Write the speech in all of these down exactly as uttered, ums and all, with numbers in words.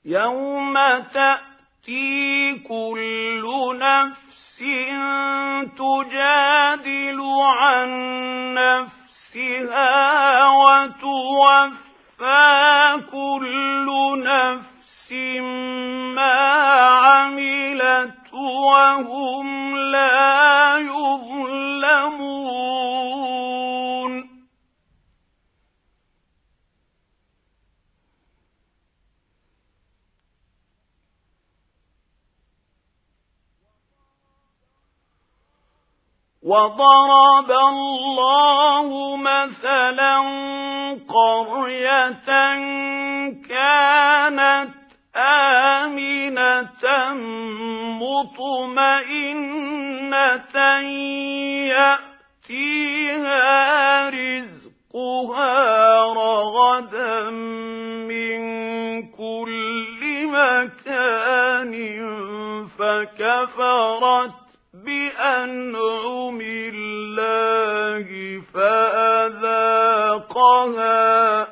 يوم تأتي كل نفس تجادل عن نفسها وتوفى كل نفس ما عملت وهم لا يظلمون وضرب الله مثلا قرية كانت آمنة مطمئنة يأتيها رزقها رغدا من كل مكان فكفرت بأنعم الله فأذاقها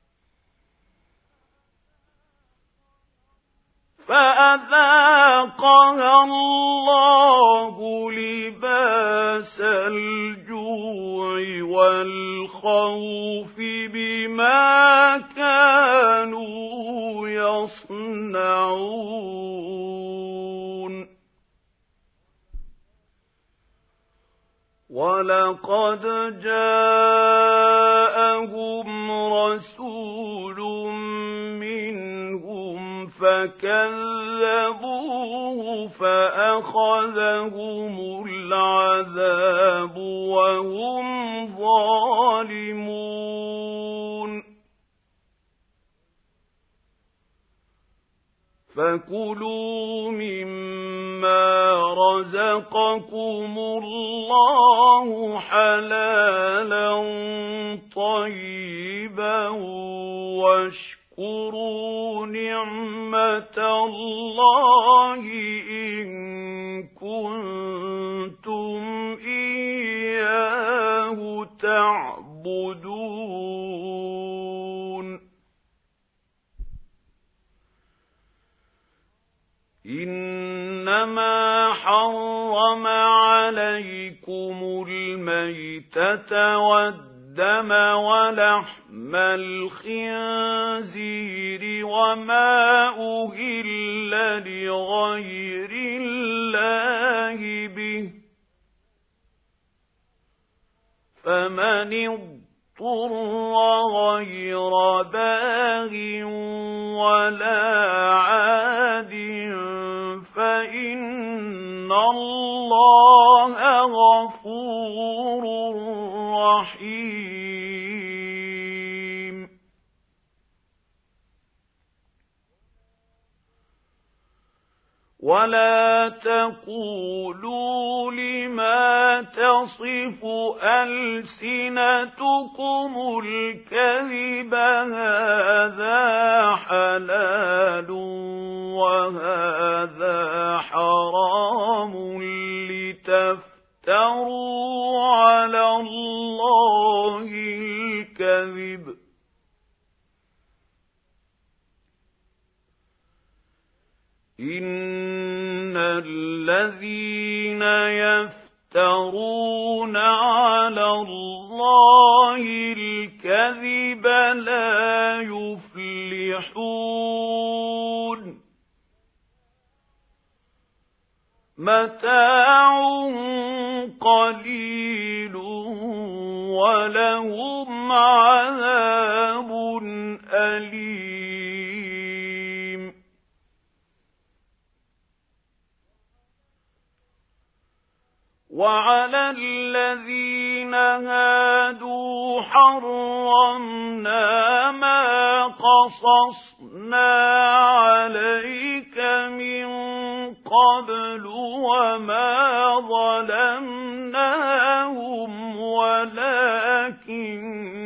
فأذاقها الله لباس الجوع والخوف بما كانوا يصنعون وَلَقَدْ جَاءَهُمْ رَسُولٌ مِّنْهُمْ فَكَذَّبُوهُ فَأَخَذَهُمُ الْعَذَابُ وَهُمْ ظَالِمُونَ فَكُلُوا مِمَّا رَزَقَكُمُ اللَّهُ حَلَالًا طَيِّبًا وَاشْكُرُوا نِعْمَةَ اللَّهِ إِن كُنتُمْ إِيَّاهُ تَعْبُدُونَ إِنَّمَا حَرَّمَ عَلَيْكُمُ الْمَيْتَةَ وَالدَّمَ وَلَحْمَ الْخِنزِيرِ وَمَا أُهِلَّ لِغَيْرِ اللَّهِ بِهِ فَمَنِ اضْطُرَّ غَيْرَ بَاغٍ وَلَا عَادٍ فَإِنَّ اللَّهَ غَفُورٌ رَّحِيمٌ وَلَا تَقُولُوا لِمَا تَصِفُ أَلْسِنَتُكُمُ الْكَذِبَ هَٰذَا حَلَالٌ وَهَٰذَا حَرَامٌ لِّتَفْتَرُوا عَلَى اللَّهِ الْكَذِبَ إِنَّ الَّذِينَ يَفْتَرُونَ عَلَى اللَّهِ الْكَذِبَ لَا يُفْلِحُونَ مَتَاعٌ قَلِيلٌ وَلَهُمْ عَذَابٌ أَلِيمٌ وَعَلَى الَّذِينَ هَادُوا حَرَّمْنَا مَا قَصَصْنَا عَلَيْكَ مِن قَبْلُ وَمَا ظَلَمْنَاهُمْ وَلَكِن